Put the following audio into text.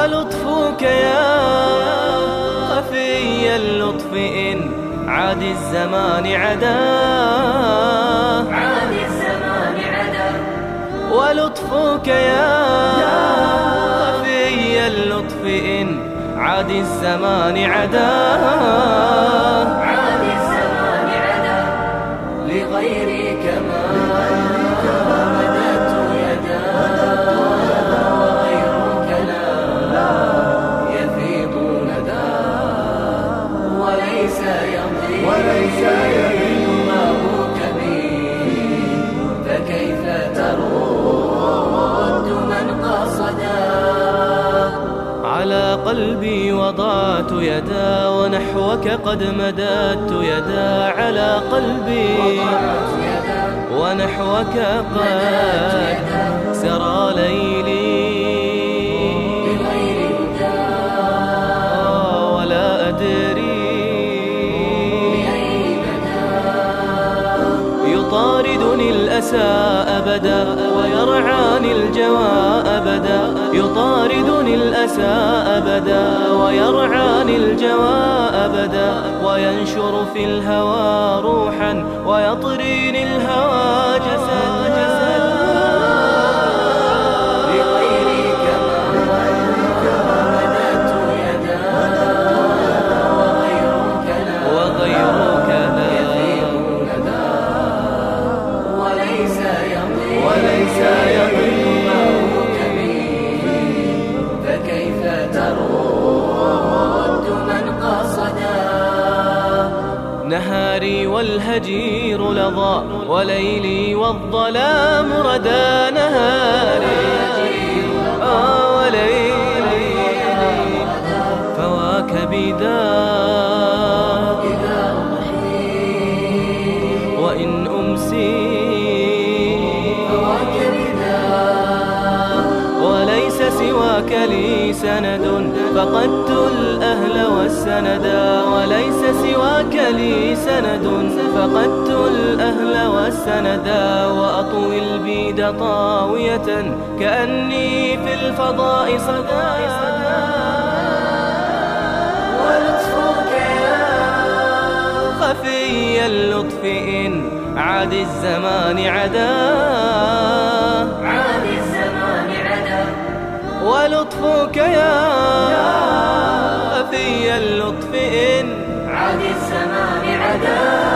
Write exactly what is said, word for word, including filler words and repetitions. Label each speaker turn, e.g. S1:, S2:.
S1: ولطفك يا خفي اللطف إن عاد الزمان عدا
S2: عاد الزمان عدا
S1: ولطفك يا خفي اللطف إن عاد الزمان عدا
S2: عاد الزمان عدا لغيرك ما مددت يدا وغيرك لا يفيض ندى وليس يضيق وليس يضيق ما هو كبير فكيف ترد من قصدا
S1: على قلبي وضعت يدا ونحوك قد مددت يدا على قلبي ونحوك قد سرى ليلي
S2: بغير هدى
S1: ولا أدري
S2: بأي مدى
S1: يطاردني الأسى أبدا ويرعاني الجوى أبدا يطاردني الأسى أبدا ويرعاني الجوى أبدا وينشر في الهوى روحا ويطريني الهوى جسد جسد
S2: لغيرك ما مددت يدا وغيرك لا
S1: وغيرك لا
S2: يفيض ندى وليس يضيق
S1: وليس يضيق
S2: ما هو كبير فكيف ترد من قصدا
S1: نهاري والهجير لظى وليلي والظلام ردى نهاري آه وليلي فواك بدار وإن أمسي وليس سواك لي سند فقدت الأهل والسندا وليس سواك لي سند فقدت الأهل والسندا وأطوي البيد طاوية كأني في الفضاء صدى
S2: ولطفك يا
S1: خفي اللطف إن عاد الزمان عدا
S2: عاد الزمان عدا
S1: ولطفك يا خفي اللطف إن
S2: عاد الزمان عدا